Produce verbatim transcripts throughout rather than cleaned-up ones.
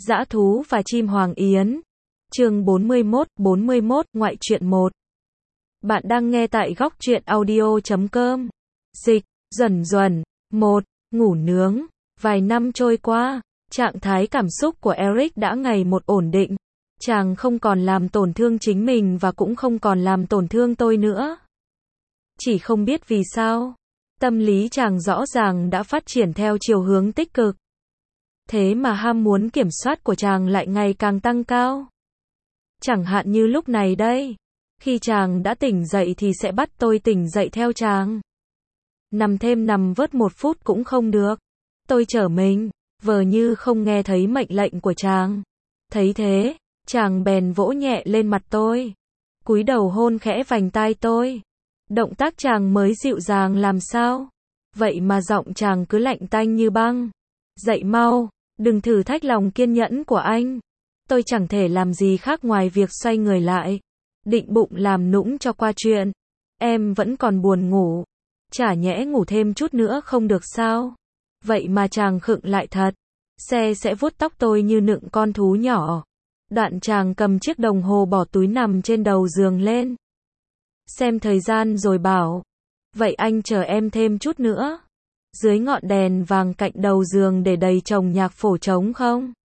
Dã thú và chim hoàng yến. Chương bốn mươi mốt, bốn mươi mốt, ngoại truyện một. Bạn đang nghe tại góc truyện audio chấm com. Dịch, Duẩn Duẩn. một. Ngủ nướng. Vài năm trôi qua, trạng thái cảm xúc của Eric đã ngày một ổn định. Chàng không còn làm tổn thương chính mình và cũng không còn làm tổn thương tôi nữa. Chỉ không biết vì sao, tâm lý chàng rõ ràng đã phát triển theo chiều hướng tích cực. Thế mà ham muốn kiểm soát của chàng lại ngày càng tăng cao. Chẳng hạn như lúc này đây, khi chàng đã tỉnh dậy thì sẽ bắt tôi tỉnh dậy theo chàng. Nằm thêm nằm vớt một phút cũng không được. Tôi trở mình, vờ như không nghe thấy mệnh lệnh của chàng. Thấy thế, chàng bèn vỗ nhẹ lên mặt tôi, cúi đầu hôn khẽ vành tai tôi. Động tác chàng mới dịu dàng làm sao, vậy mà giọng chàng cứ lạnh tanh như băng. Dậy mau, đừng thử thách lòng kiên nhẫn của anh. Tôi chẳng thể làm gì khác ngoài việc xoay người lại, định bụng làm nũng cho qua chuyện. Em vẫn còn buồn ngủ, chả nhẽ ngủ thêm chút nữa không được sao? Vậy mà chàng khựng lại thật. Xe sẽ vuốt tóc tôi như nựng con thú nhỏ. Đoạn chàng cầm chiếc đồng hồ bỏ túi nằm trên đầu giường lên, xem thời gian rồi bảo, vậy anh chờ em thêm chút nữa. Dưới ngọn đèn vàng cạnh đầu giường để đầy chồng nhạc phổ trống không?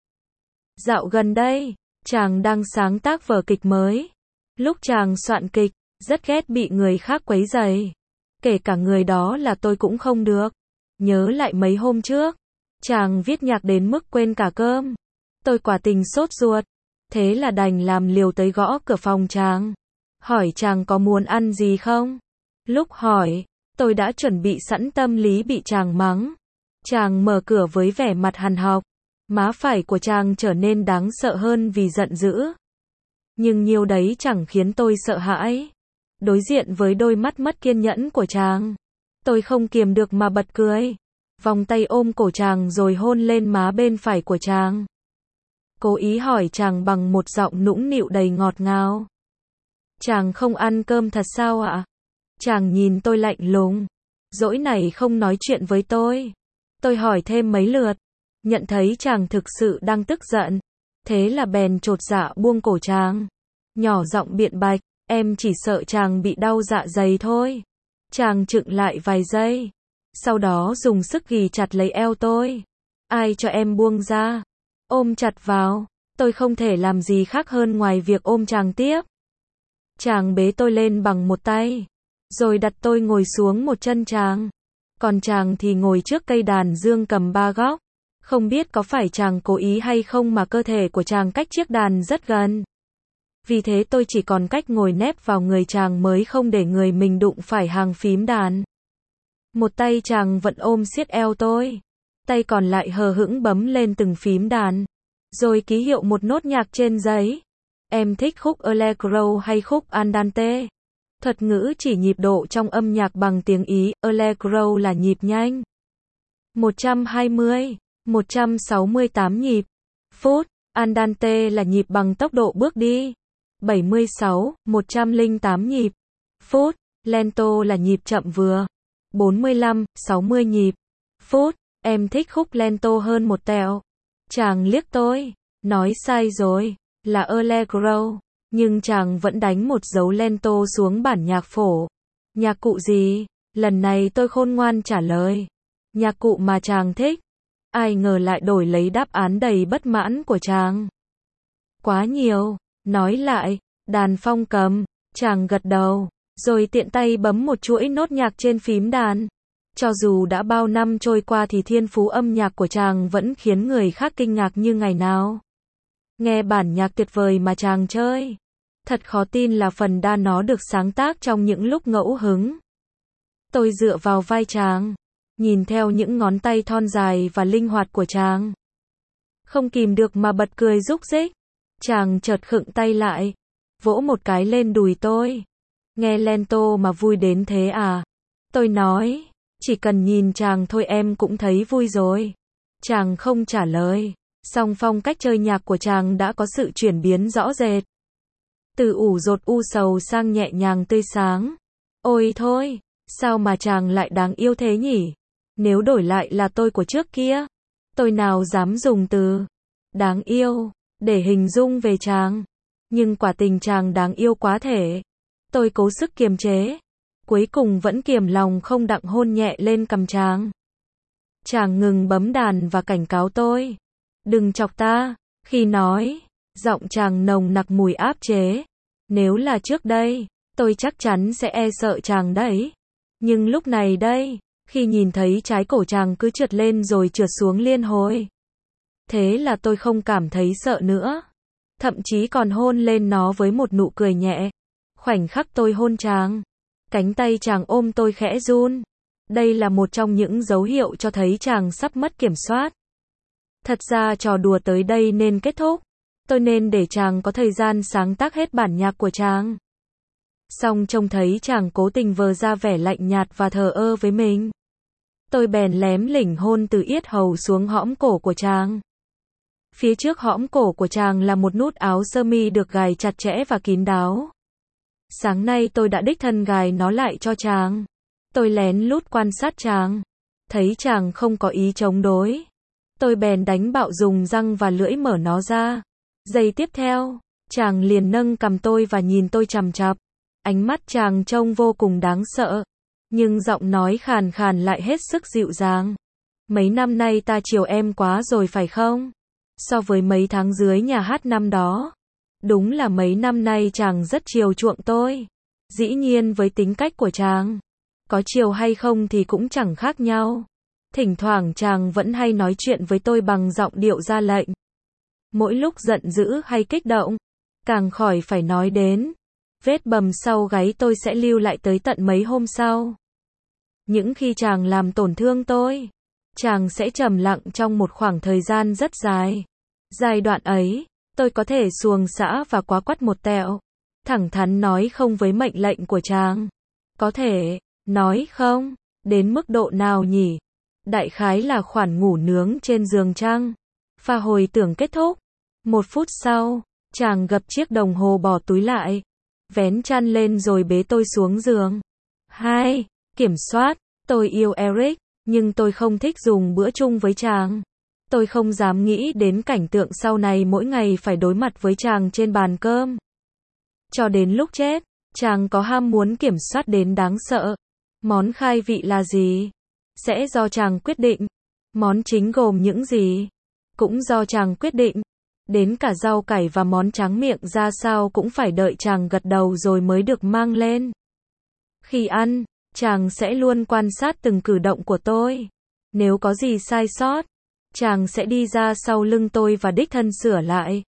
Dạo gần đây, chàng đang sáng tác vở kịch mới. Lúc chàng soạn kịch, rất ghét bị người khác quấy rầy. Kể cả người đó là tôi cũng không được. Nhớ lại mấy hôm trước, chàng viết nhạc đến mức quên cả cơm. Tôi quả tình sốt ruột, thế là đành làm liều tới gõ cửa phòng chàng, hỏi chàng có muốn ăn gì không. Lúc hỏi, tôi đã chuẩn bị sẵn tâm lý bị chàng mắng. Chàng mở cửa với vẻ mặt hằn học, má phải của chàng trở nên đáng sợ hơn vì giận dữ. Nhưng nhiêu đấy chẳng khiến tôi sợ hãi. Đối diện với đôi mắt mất kiên nhẫn của chàng, tôi không kiềm được mà bật cười. Vòng tay ôm cổ chàng rồi hôn lên má bên phải của chàng. Cố ý hỏi chàng bằng một giọng nũng nịu đầy ngọt ngào. Chàng không ăn cơm thật sao ạ? Chàng nhìn tôi lạnh lùng, dỗi này không nói chuyện với tôi. Tôi hỏi thêm mấy lượt, nhận thấy chàng thực sự đang tức giận. Thế là bèn chột dạ buông cổ chàng, nhỏ giọng biện bạch, em chỉ sợ chàng bị đau dạ dày thôi. Chàng chựng lại vài giây, sau đó dùng sức ghì chặt lấy eo tôi. Ai cho em buông ra? Ôm chặt vào, tôi không thể làm gì khác hơn ngoài việc ôm chàng tiếp. Chàng bế tôi lên bằng một tay, rồi đặt tôi ngồi xuống một chân chàng. Còn chàng thì ngồi trước cây đàn dương cầm ba góc. Không biết có phải chàng cố ý hay không mà cơ thể của chàng cách chiếc đàn rất gần. Vì thế tôi chỉ còn cách ngồi nép vào người chàng mới không để người mình đụng phải hàng phím đàn. Một tay chàng vẫn ôm siết eo tôi, tay còn lại hờ hững bấm lên từng phím đàn, rồi ký hiệu một nốt nhạc trên giấy. Em thích khúc Allegro hay khúc Andante? Thuật ngữ chỉ nhịp độ trong âm nhạc bằng tiếng Ý. Allegro là nhịp nhanh, một trăm hai mươi, một trăm sáu mươi tám nhịp phút. Andante là nhịp bằng tốc độ bước đi, bảy mươi sáu, một trăm lẻ tám nhịp phút. Lento là nhịp chậm vừa, bốn mươi lăm, sáu mươi nhịp phút. Em thích khúc lento hơn một tẹo. Chàng liếc tôi, nói sai rồi, là Allegro. Nhưng chàng vẫn đánh một dấu lento xuống bản nhạc phổ. Nhạc cụ gì? Lần này tôi khôn ngoan trả lời, nhạc cụ mà chàng thích. Ai ngờ lại đổi lấy đáp án đầy bất mãn của chàng. Quá nhiều. Nói lại, đàn phong cầm. Chàng gật đầu, rồi tiện tay bấm một chuỗi nốt nhạc trên phím đàn. Cho dù đã bao năm trôi qua thì thiên phú âm nhạc của chàng vẫn khiến người khác kinh ngạc như ngày nào. Nghe bản nhạc tuyệt vời mà chàng chơi, thật khó tin là phần đa nó được sáng tác trong những lúc ngẫu hứng. Tôi dựa vào vai chàng, nhìn theo những ngón tay thon dài và linh hoạt của chàng, không kìm được mà bật cười rúc rích. Chàng chợt khựng tay lại, vỗ một cái lên đùi tôi. Nghe lento mà vui đến thế à? Tôi nói, chỉ cần nhìn chàng thôi em cũng thấy vui rồi. Chàng không trả lời, song phong cách chơi nhạc của chàng đã có sự chuyển biến rõ rệt. Từ ủ rột u sầu sang nhẹ nhàng tươi sáng. Ôi thôi, sao mà chàng lại đáng yêu thế nhỉ? Nếu đổi lại là tôi của trước kia, tôi nào dám dùng từ đáng yêu, để hình dung về chàng. Nhưng quả tình chàng đáng yêu quá thể. Tôi cố sức kiềm chế. Cuối cùng vẫn kiềm lòng không đặng hôn nhẹ lên cằm chàng. Chàng ngừng bấm đàn và cảnh cáo tôi. Đừng chọc ta. Khi nói, giọng chàng nồng nặc mùi áp chế. Nếu là trước đây, tôi chắc chắn sẽ e sợ chàng đấy. Nhưng lúc này đây, khi nhìn thấy trái cổ chàng cứ trượt lên rồi trượt xuống liên hồi. Thế là tôi không cảm thấy sợ nữa. Thậm chí còn hôn lên nó với một nụ cười nhẹ. Khoảnh khắc tôi hôn chàng, cánh tay chàng ôm tôi khẽ run. Đây là một trong những dấu hiệu cho thấy chàng sắp mất kiểm soát. Thật ra trò đùa tới đây nên kết thúc. Tôi nên để chàng có thời gian sáng tác hết bản nhạc của chàng. Song trông thấy chàng cố tình vờ ra vẻ lạnh nhạt và thờ ơ với mình. Tôi bèn lém lỉnh hôn từ yết hầu xuống hõm cổ của chàng. Phía trước hõm cổ của chàng là một nút áo sơ mi được gài chặt chẽ và kín đáo. Sáng nay tôi đã đích thân gài nó lại cho chàng. Tôi lén lút quan sát chàng. Thấy chàng không có ý chống đối. Tôi bèn đánh bạo dùng răng và lưỡi mở nó ra. Giây tiếp theo, chàng liền nâng cằm tôi và nhìn tôi chằm chặp. Ánh mắt chàng trông vô cùng đáng sợ. Nhưng giọng nói khàn khàn lại hết sức dịu dàng. Mấy năm nay ta chiều em quá rồi phải không? So với mấy tháng dưới nhà hát năm đó. Đúng là mấy năm nay chàng rất chiều chuộng tôi. Dĩ nhiên với tính cách của chàng, có chiều hay không thì cũng chẳng khác nhau. Thỉnh thoảng chàng vẫn hay nói chuyện với tôi bằng giọng điệu ra lệnh. Mỗi lúc giận dữ hay kích động, càng khỏi phải nói đến. Vết bầm sau gáy tôi sẽ lưu lại tới tận mấy hôm sau. Những khi chàng làm tổn thương tôi, chàng sẽ trầm lặng trong một khoảng thời gian rất dài. Giai đoạn ấy, tôi có thể xuồng xã và quá quắt một tẹo. Thẳng thắn nói không với mệnh lệnh của chàng. Có thể, nói không, đến mức độ nào nhỉ? Đại khái là khoản ngủ nướng trên giường trăng. Pha hồi tưởng kết thúc. Một phút sau, chàng gập chiếc đồng hồ bỏ túi lại. Vén chăn lên rồi bế tôi xuống giường. Hai, kiểm soát. Tôi yêu Eric, nhưng tôi không thích dùng bữa chung với chàng. Tôi không dám nghĩ đến cảnh tượng sau này mỗi ngày phải đối mặt với chàng trên bàn cơm. Cho đến lúc chết, chàng có ham muốn kiểm soát đến đáng sợ. Món khai vị là gì? Sẽ do chàng quyết định. Món chính gồm những gì? Cũng do chàng quyết định. Đến cả rau cải và món tráng miệng ra sao cũng phải đợi chàng gật đầu rồi mới được mang lên. Khi ăn, chàng sẽ luôn quan sát từng cử động của tôi. Nếu có gì sai sót, chàng sẽ đi ra sau lưng tôi và đích thân sửa lại.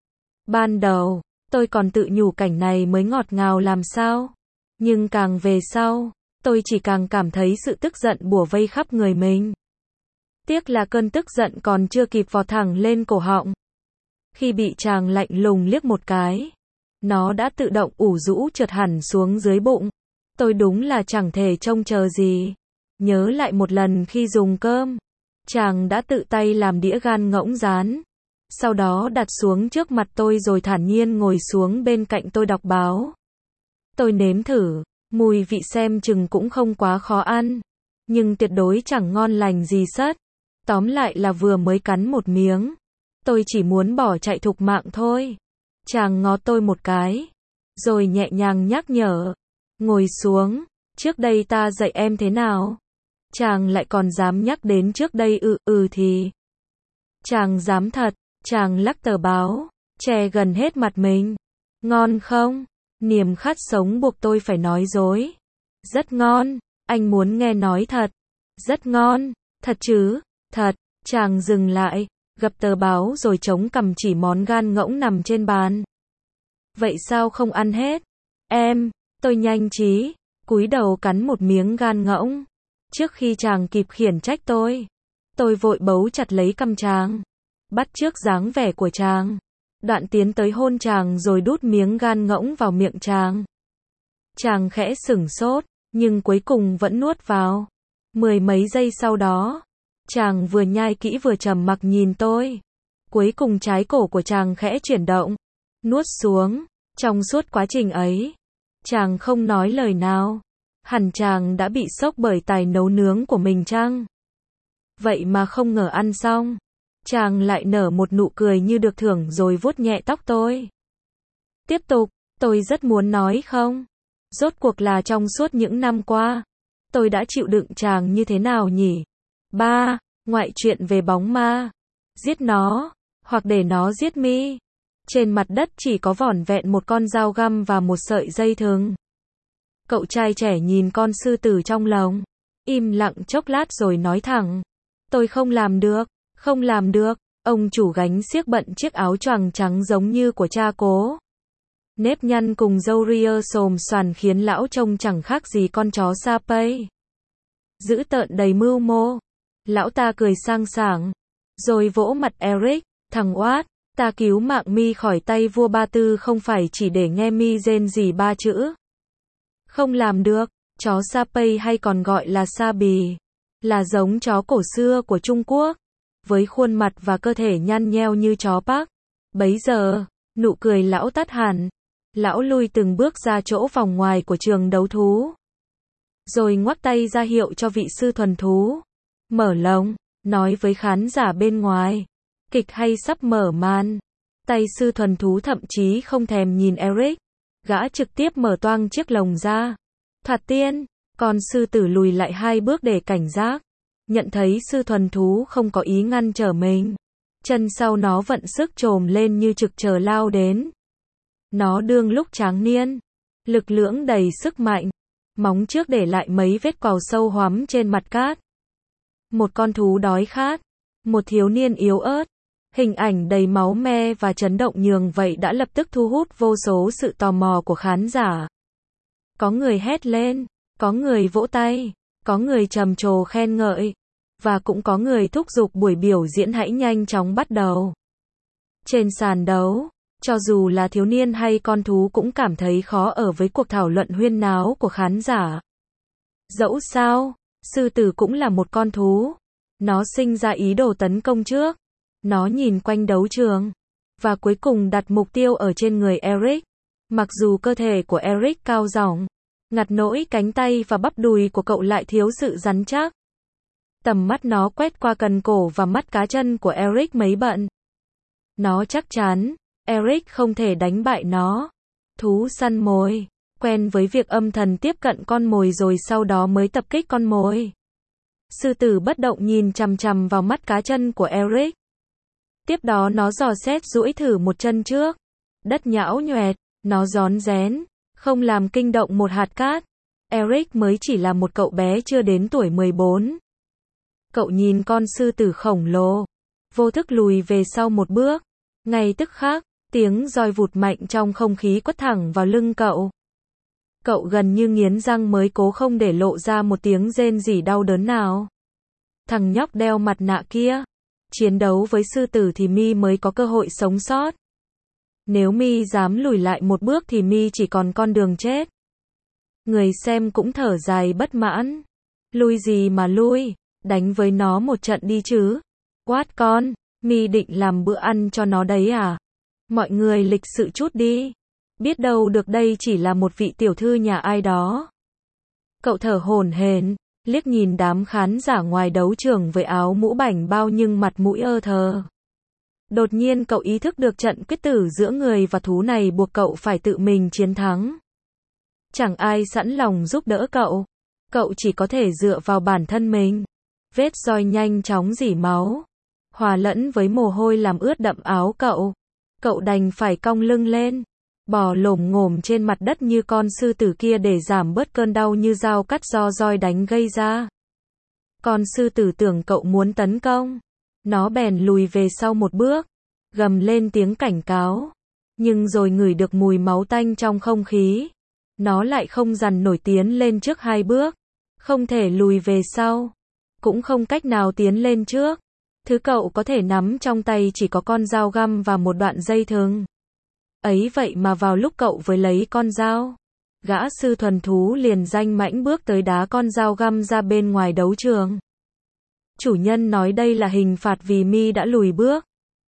Ban đầu, tôi còn tự nhủ cảnh này mới ngọt ngào làm sao. Nhưng càng về sau, tôi chỉ càng cảm thấy sự tức giận bủa vây khắp người mình. Tiếc là cơn tức giận còn chưa kịp vọt thẳng lên cổ họng. Khi bị chàng lạnh lùng liếc một cái, nó đã tự động ủ rũ trượt hẳn xuống dưới bụng. Tôi đúng là chẳng thể trông chờ gì. Nhớ lại một lần khi dùng cơm, chàng đã tự tay làm đĩa gan ngỗng rán. Sau đó đặt xuống trước mặt tôi rồi thản nhiên ngồi xuống bên cạnh tôi đọc báo. Tôi nếm thử, mùi vị xem chừng cũng không quá khó ăn. Nhưng tuyệt đối chẳng ngon lành gì sất. Tóm lại là vừa mới cắn một miếng, tôi chỉ muốn bỏ chạy thục mạng thôi. Chàng ngó tôi một cái, rồi nhẹ nhàng nhắc nhở. Ngồi xuống, trước đây ta dạy em thế nào? Chàng lại còn dám nhắc đến trước đây ừ ừ thì. Chàng dám thật, chàng lắc tờ báo, che gần hết mặt mình. Ngon không? Niềm khát sống buộc tôi phải nói dối. Rất ngon, anh muốn nghe nói thật. Rất ngon, thật chứ, thật. Chàng dừng lại, gập tờ báo rồi chống cằm chỉ món gan ngỗng nằm trên bàn. Vậy sao không ăn hết? Em, tôi nhanh trí, cúi đầu cắn một miếng gan ngỗng. Trước khi chàng kịp khiển trách tôi, tôi vội bấu chặt lấy cằm chàng, bắt chước dáng vẻ của chàng. Đoạn tiến tới hôn chàng rồi đút miếng gan ngỗng vào miệng chàng. Chàng khẽ sửng sốt, nhưng cuối cùng vẫn nuốt vào. Mười mấy giây sau đó, chàng vừa nhai kỹ vừa trầm mặc nhìn tôi. Cuối cùng trái cổ của chàng khẽ chuyển động, nuốt xuống. Trong suốt quá trình ấy, chàng không nói lời nào. Hẳn chàng đã bị sốc bởi tài nấu nướng của mình chăng? Vậy mà không ngờ ăn xong, Chàng lại nở một nụ cười như được thưởng rồi vuốt nhẹ tóc tôi. Tiếp tục, tôi rất muốn nói không. Rốt cuộc là trong suốt những năm qua, tôi đã chịu đựng chàng như thế nào nhỉ? Ba, ngoại truyện về bóng ma. Giết nó, hoặc để nó giết mi. Trên mặt đất chỉ có vỏn vẹn một con dao găm và một sợi dây thừng. Cậu trai trẻ nhìn con sư tử trong lồng, im lặng chốc lát rồi nói thẳng. Tôi không làm được, không làm được. Ông chủ gánh xiếc bận chiếc áo choàng trắng giống như của cha cố. Nếp nhăn cùng râu ria xồm xoàn khiến lão trông chẳng khác gì con chó Sa Pây. Dữ tợn đầy mưu mô. Lão ta cười sang sảng, rồi vỗ mặt Eric, thằng oát, ta cứu mạng mi khỏi tay vua Ba Tư không phải chỉ để nghe mi rên rỉ ba chữ. Không làm được, chó Sa Pây hay còn gọi là Sa Bì, là giống chó cổ xưa của Trung Quốc, với khuôn mặt và cơ thể nhăn nheo như chó Park. Bấy giờ, nụ cười lão tắt hẳn. Lão lui từng bước ra chỗ vòng ngoài của trường đấu thú, rồi ngoắc tay ra hiệu cho vị sư thuần thú mở lồng, nói với khán giả bên ngoài, kịch hay sắp mở màn. Tay sư thuần thú thậm chí không thèm nhìn Eric, gã trực tiếp mở toang chiếc lồng ra. Thoạt tiên, con sư tử lùi lại hai bước để cảnh giác, nhận thấy sư thuần thú không có ý ngăn trở mình, chân sau nó vận sức trồm lên như trực chờ lao đến. Nó đương lúc tráng niên, lực lưỡng đầy sức mạnh, móng trước để lại mấy vết quào sâu hoắm trên mặt cát. Một con thú đói khát, một thiếu niên yếu ớt, hình ảnh đầy máu me và chấn động nhường vậy đã lập tức thu hút vô số sự tò mò của khán giả. Có người hét lên, có người vỗ tay, có người trầm trồ khen ngợi, và cũng có người thúc giục buổi biểu diễn hãy nhanh chóng bắt đầu. Trên sàn đấu, cho dù là thiếu niên hay con thú cũng cảm thấy khó ở với cuộc thảo luận huyên náo của khán giả. Dẫu sao, sư tử cũng là một con thú. Nó sinh ra ý đồ tấn công trước. Nó nhìn quanh đấu trường, và cuối cùng đặt mục tiêu ở trên người Eric. Mặc dù cơ thể của Eric cao ròng, ngặt nỗi cánh tay và bắp đùi của cậu lại thiếu sự rắn chắc. Tầm mắt nó quét qua cần cổ và mắt cá chân của Eric mấy bận. Nó chắc chắn Eric không thể đánh bại nó. Thú săn mồi, quen với việc âm thầm tiếp cận con mồi rồi sau đó mới tập kích con mồi. Sư tử bất động nhìn chằm chằm vào mắt cá chân của Eric. Tiếp đó nó dò xét duỗi thử một chân trước. Đất nhão nhoẹt, nó rón rén, không làm kinh động một hạt cát. Eric mới chỉ là một cậu bé chưa đến tuổi mười bốn. Cậu nhìn con sư tử khổng lồ, vô thức lùi về sau một bước. Ngay tức khắc, tiếng roi vụt mạnh trong không khí quất thẳng vào lưng cậu. Cậu gần như nghiến răng mới cố không để lộ ra một tiếng rên rỉ đau đớn nào. Thằng nhóc đeo mặt nạ kia, chiến đấu với sư tử thì mi mới có cơ hội sống sót. Nếu mi dám lùi lại một bước thì mi chỉ còn con đường chết. Người xem cũng thở dài bất mãn. Lui gì mà lui, đánh với nó một trận đi chứ. Quát con, mi định làm bữa ăn cho nó đấy à? Mọi người lịch sự chút đi. Biết đâu được đây chỉ là một vị tiểu thư nhà ai đó. Cậu thở hổn hển, liếc nhìn đám khán giả ngoài đấu trường với áo mũ bảnh bao nhưng mặt mũi ơ thờ. Đột nhiên cậu ý thức được trận quyết tử giữa người và thú này buộc cậu phải tự mình chiến thắng. Chẳng ai sẵn lòng giúp đỡ cậu. Cậu chỉ có thể dựa vào bản thân mình. Vết roi nhanh chóng rỉ máu, hòa lẫn với mồ hôi làm ướt đậm áo cậu. Cậu đành phải cong lưng lên, bò lổm ngổm trên mặt đất như con sư tử kia để giảm bớt cơn đau như dao cắt do roi đánh gây ra. Con sư tử tưởng cậu muốn tấn công. Nó bèn lùi về sau một bước, gầm lên tiếng cảnh cáo. Nhưng rồi ngửi được mùi máu tanh trong không khí. Nó lại không dằn nổi tiến lên trước hai bước. Không thể lùi về sau. Cũng không cách nào tiến lên trước. Thứ cậu có thể nắm trong tay chỉ có con dao găm và một đoạn dây thừng. Ấy vậy mà vào lúc cậu với lấy con dao, gã sư thuần thú liền danh mãnh bước tới đá con dao găm ra bên ngoài đấu trường. Chủ nhân nói đây là hình phạt vì mi đã lùi bước.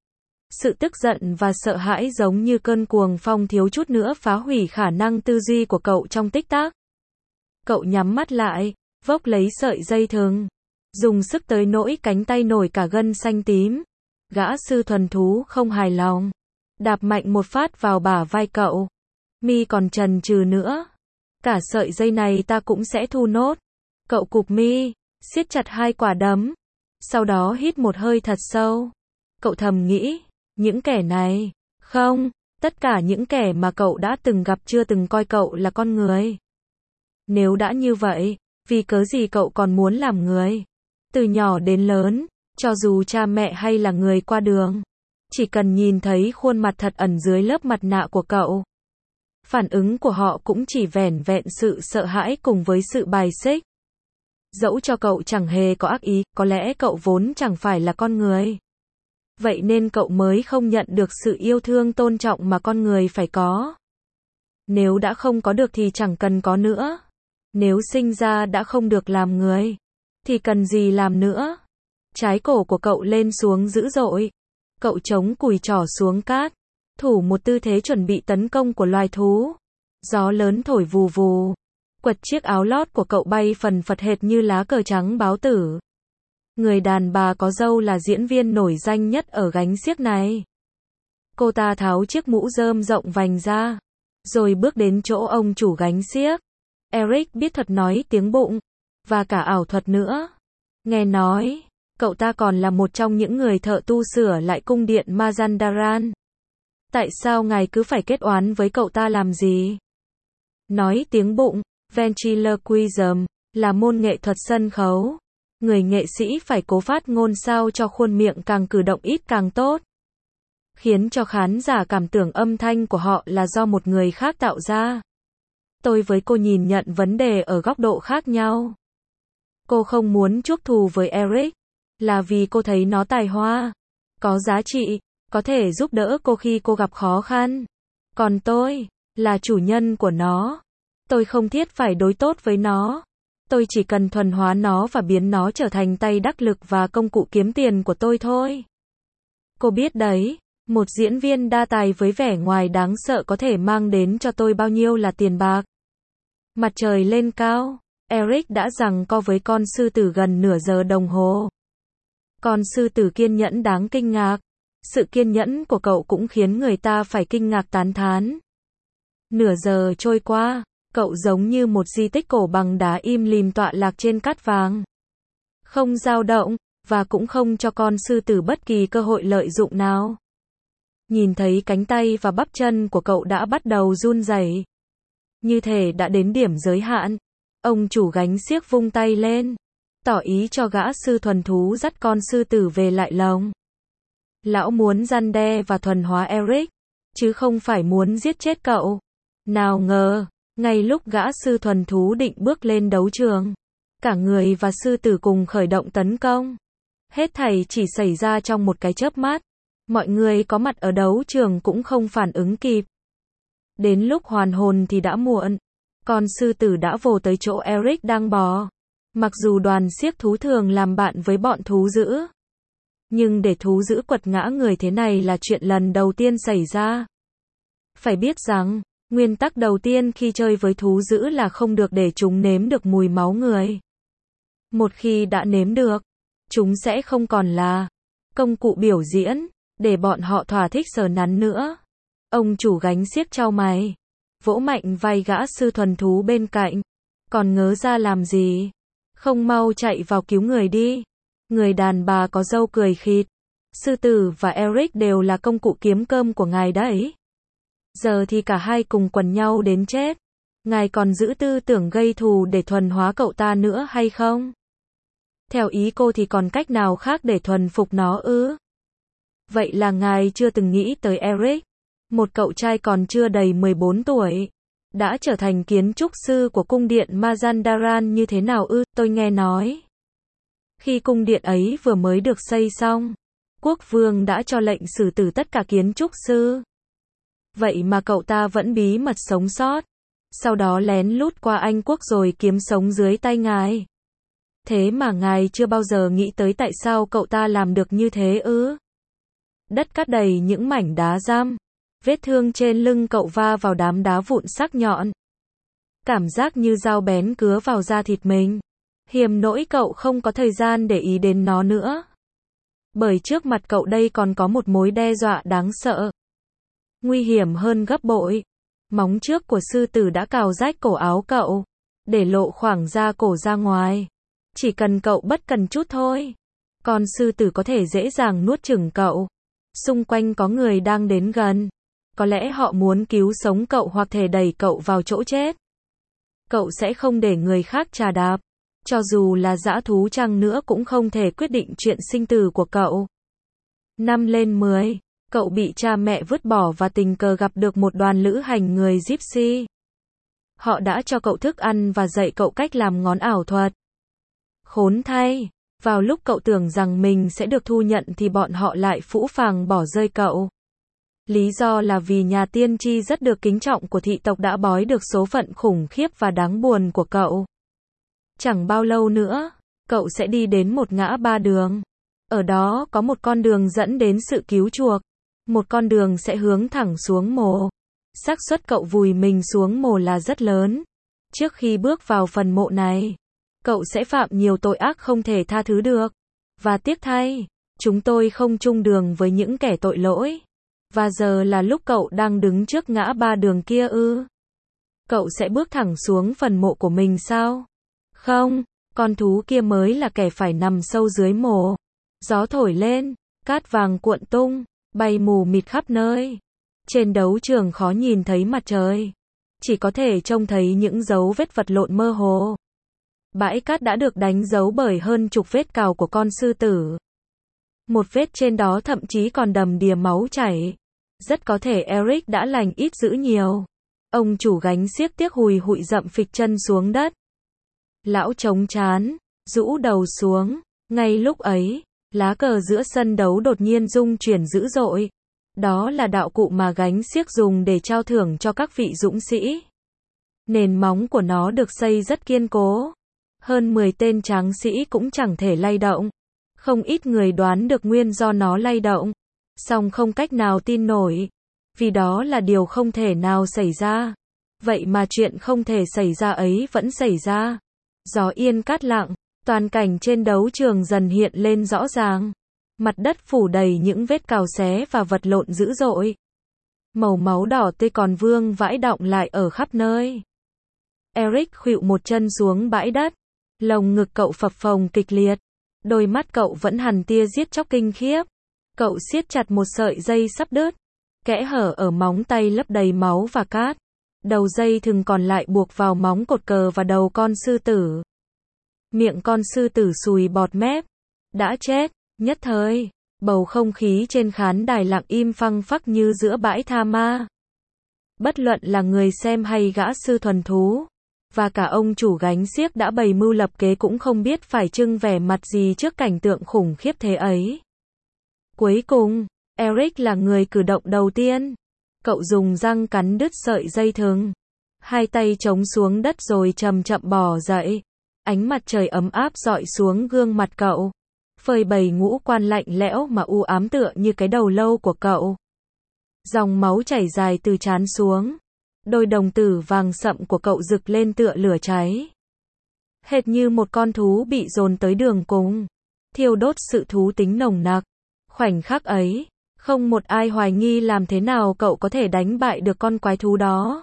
Sự tức giận và sợ hãi giống như cơn cuồng phong thiếu chút nữa phá hủy khả năng tư duy của cậu trong tích tắc. Cậu nhắm mắt lại, vốc lấy sợi dây thừng, dùng sức tới nỗi cánh tay nổi cả gân xanh tím. Gã sư thuần thú không hài lòng, đạp mạnh một phát vào bả vai cậu. Mi còn chần chừ nữa. Cả sợi dây này ta cũng sẽ thu nốt. Cậu cụp mi, siết chặt hai quả đấm. Sau đó hít một hơi thật sâu. Cậu thầm nghĩ, những kẻ này, không, tất cả những kẻ mà cậu đã từng gặp chưa từng coi cậu là con người. Nếu đã như vậy, vì cớ gì cậu còn muốn làm người? Từ nhỏ đến lớn, cho dù cha mẹ hay là người qua đường, chỉ cần nhìn thấy khuôn mặt thật ẩn dưới lớp mặt nạ của cậu, phản ứng của họ cũng chỉ vẻn vẹn sự sợ hãi cùng với sự bài xích. Dẫu cho cậu chẳng hề có ác ý, có lẽ cậu vốn chẳng phải là con người. Vậy nên cậu mới không nhận được sự yêu thương tôn trọng mà con người phải có. Nếu đã không có được thì chẳng cần có nữa. Nếu sinh ra đã không được làm người, thì cần gì làm nữa? Trái cổ của cậu lên xuống dữ dội. Cậu chống cùi trỏ xuống cát, thủ một tư thế chuẩn bị tấn công của loài thú. Gió lớn thổi vù vù, quật chiếc áo lót của cậu bay phần phật hệt như lá cờ trắng báo tử. Người đàn bà có râu là diễn viên nổi danh nhất ở gánh xiếc này. Cô ta tháo chiếc mũ rơm rộng vành ra, rồi bước đến chỗ ông chủ gánh xiếc. Eric biết thuật nói tiếng bụng, và cả ảo thuật nữa. Nghe nói, cậu ta còn là một trong những người thợ tu sửa lại cung điện Mazandaran. Tại sao ngài cứ phải kết oán với cậu ta làm gì? Nói tiếng bụng, ventriloquism, là môn nghệ thuật sân khấu. Người nghệ sĩ phải cố phát ngôn sao cho khuôn miệng càng cử động ít càng tốt, khiến cho khán giả cảm tưởng âm thanh của họ là do một người khác tạo ra. Tôi với cô nhìn nhận vấn đề ở góc độ khác nhau. Cô không muốn chuốc thù với Eric, là vì cô thấy nó tài hoa, có giá trị, có thể giúp đỡ cô khi cô gặp khó khăn. Còn tôi, là chủ nhân của nó. Tôi không thiết phải đối tốt với nó. Tôi chỉ cần thuần hóa nó và biến nó trở thành tay đắc lực và công cụ kiếm tiền của tôi thôi. Cô biết đấy, một diễn viên đa tài với vẻ ngoài đáng sợ có thể mang đến cho tôi bao nhiêu là tiền bạc. Mặt trời lên cao, Eric đã giằng co với con sư tử gần nửa giờ đồng hồ. Con sư tử kiên nhẫn đáng kinh ngạc. Sự kiên nhẫn của cậu cũng khiến người ta phải kinh ngạc tán thán. Nửa giờ trôi qua, cậu giống như một di tích cổ bằng đá im lìm tọa lạc trên cát vàng. Không dao động, và cũng không cho con sư tử bất kỳ cơ hội lợi dụng nào. Nhìn thấy cánh tay và bắp chân của cậu đã bắt đầu run rẩy, như thể đã đến điểm giới hạn. Ông chủ gánh xiếc vung tay lên, tỏ ý cho gã sư thuần thú dắt con sư tử về lại lồng. Lão muốn răn đe và thuần hóa Eric, chứ không phải muốn giết chết cậu. Nào ngờ, ngay lúc gã sư thuần thú định bước lên đấu trường, cả người và sư tử cùng khởi động tấn công. Hết thảy chỉ xảy ra trong một cái chớp mắt. Mọi người có mặt ở đấu trường cũng không phản ứng kịp. Đến lúc hoàn hồn thì đã muộn. Con sư tử đã vồ tới chỗ Eric đang bò. Mặc dù đoàn xiếc thú thường làm bạn với bọn thú dữ, nhưng để thú dữ quật ngã người thế này là chuyện lần đầu tiên xảy ra. Phải biết rằng, nguyên tắc đầu tiên khi chơi với thú dữ là không được để chúng nếm được mùi máu người. Một khi đã nếm được, chúng sẽ không còn là công cụ biểu diễn, để bọn họ thỏa thích sờ nắn nữa. Ông chủ gánh xiếc chau mày, vỗ mạnh vai gã sư thuần thú bên cạnh. Còn ngớ ra làm gì? Không mau chạy vào cứu người đi. Người đàn bà có râu cười khịt. Sư tử và Eric đều là công cụ kiếm cơm của ngài đấy. Giờ thì cả hai cùng quần nhau đến chết. Ngài còn giữ tư tưởng gây thù để thuần hóa cậu ta nữa hay không? Theo ý cô thì còn cách nào khác để thuần phục nó ư? Vậy là ngài chưa từng nghĩ tới Eric, một cậu trai còn chưa đầy mười bốn tuổi, đã trở thành kiến trúc sư của cung điện Mazandaran như thế nào ư? Tôi nghe nói, khi cung điện ấy vừa mới được xây xong, quốc vương đã cho lệnh xử tử tất cả kiến trúc sư. Vậy mà cậu ta vẫn bí mật sống sót, sau đó lén lút qua Anh quốc rồi kiếm sống dưới tay ngài. Thế mà ngài chưa bao giờ nghĩ tới tại sao cậu ta làm được như thế ư? Đất cát đầy những mảnh đá giam, vết thương trên lưng cậu va vào đám đá vụn sắc nhọn. Cảm giác như dao bén cứa vào da thịt mình. Hiềm nỗi cậu không có thời gian để ý đến nó nữa. Bởi trước mặt cậu đây còn có một mối đe dọa đáng sợ. Nguy hiểm hơn gấp bội. Móng trước của sư tử đã cào rách cổ áo cậu, để lộ khoảng da cổ ra ngoài. Chỉ cần cậu bất cần chút thôi, con sư tử có thể dễ dàng nuốt chửng cậu. Xung quanh có người đang đến gần. Có lẽ họ muốn cứu sống cậu hoặc thể đẩy cậu vào chỗ chết. Cậu sẽ không để người khác trà đạp. Cho dù là dã thú chăng nữa cũng không thể quyết định chuyện sinh tử của cậu. Năm lên mười, cậu bị cha mẹ vứt bỏ và tình cờ gặp được một đoàn lữ hành người Gypsy. Họ đã cho cậu thức ăn và dạy cậu cách làm ngón ảo thuật. Khốn thay, vào lúc cậu tưởng rằng mình sẽ được thu nhận thì bọn họ lại phũ phàng bỏ rơi cậu. Lý do là vì nhà tiên tri rất được kính trọng của thị tộc đã bói được số phận khủng khiếp và đáng buồn của cậu. Chẳng bao lâu nữa, cậu sẽ đi đến một ngã ba đường. Ở đó có một con đường dẫn đến sự cứu chuộc. Một con đường sẽ hướng thẳng xuống mồ. Xác suất cậu vùi mình xuống mồ là rất lớn. Trước khi bước vào phần mộ này, cậu sẽ phạm nhiều tội ác không thể tha thứ được. Và tiếc thay, chúng tôi không chung đường với những kẻ tội lỗi. Và giờ là lúc cậu đang đứng trước ngã ba đường kia ư? Cậu sẽ bước thẳng xuống phần mộ của mình sao? Không, con thú kia mới là kẻ phải nằm sâu dưới mồ. Gió thổi lên, cát vàng cuộn tung, bay mù mịt khắp nơi. Trên đấu trường khó nhìn thấy mặt trời. Chỉ có thể trông thấy những dấu vết vật lộn mơ hồ. Bãi cát đã được đánh dấu bởi hơn chục vết cào của con sư tử. Một vết trên đó thậm chí còn đầm đìa máu chảy. Rất có thể Eric đã lành ít dữ nhiều. Ông chủ gánh xiếc tiếc hùi hụi dậm phịch chân xuống đất. Lão chống chán, rũ đầu xuống. Ngay lúc ấy, lá cờ giữa sân đấu đột nhiên rung chuyển dữ dội. Đó là đạo cụ mà gánh xiếc dùng để trao thưởng cho các vị dũng sĩ. Nền móng của nó được xây rất kiên cố. Hơn mười tên tráng sĩ cũng chẳng thể lay động. Không ít người đoán được nguyên do nó lay động. Song không cách nào tin nổi. Vì đó là điều không thể nào xảy ra. Vậy mà chuyện không thể xảy ra ấy vẫn xảy ra. Gió yên cát lặng, toàn cảnh trên đấu trường dần hiện lên rõ ràng. Mặt đất phủ đầy những vết cào xé và vật lộn dữ dội. Màu máu đỏ tươi còn vương vãi đọng lại ở khắp nơi. Eric khuỵu một chân xuống bãi đất. Lồng ngực cậu phập phồng kịch liệt. Đôi mắt cậu vẫn hằn tia giết chóc kinh khiếp. Cậu siết chặt một sợi dây sắp đứt. Kẽ hở ở móng tay lấp đầy máu và cát. Đầu dây thừng còn lại buộc vào móng cột cờ và đầu con sư tử. Miệng con sư tử sùi bọt mép. Đã chết. Nhất thời, bầu không khí trên khán đài lặng im phăng phắc như giữa bãi tha ma. Bất luận là người xem hay gã sư thuần thú, và cả ông chủ gánh xiếc đã bày mưu lập kế cũng không biết phải trưng vẻ mặt gì trước cảnh tượng khủng khiếp thế ấy. Cuối cùng, Eric là người cử động đầu tiên. Cậu dùng răng cắn đứt sợi dây thừng. Hai tay chống xuống đất rồi chậm chậm bò dậy. Ánh mặt trời ấm áp rọi xuống gương mặt cậu. Phơi bày ngũ quan lạnh lẽo mà u ám tựa như cái đầu lâu của cậu. Dòng máu chảy dài từ trán xuống. Đôi đồng tử vàng sậm của cậu rực lên tựa lửa cháy. Hệt như một con thú bị dồn tới đường cùng. Thiêu đốt sự thú tính nồng nặc. Khoảnh khắc ấy, không một ai hoài nghi làm thế nào cậu có thể đánh bại được con quái thú đó.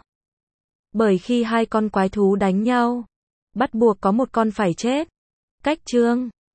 Bởi khi hai con quái thú đánh nhau, bắt buộc có một con phải chết. Cách chương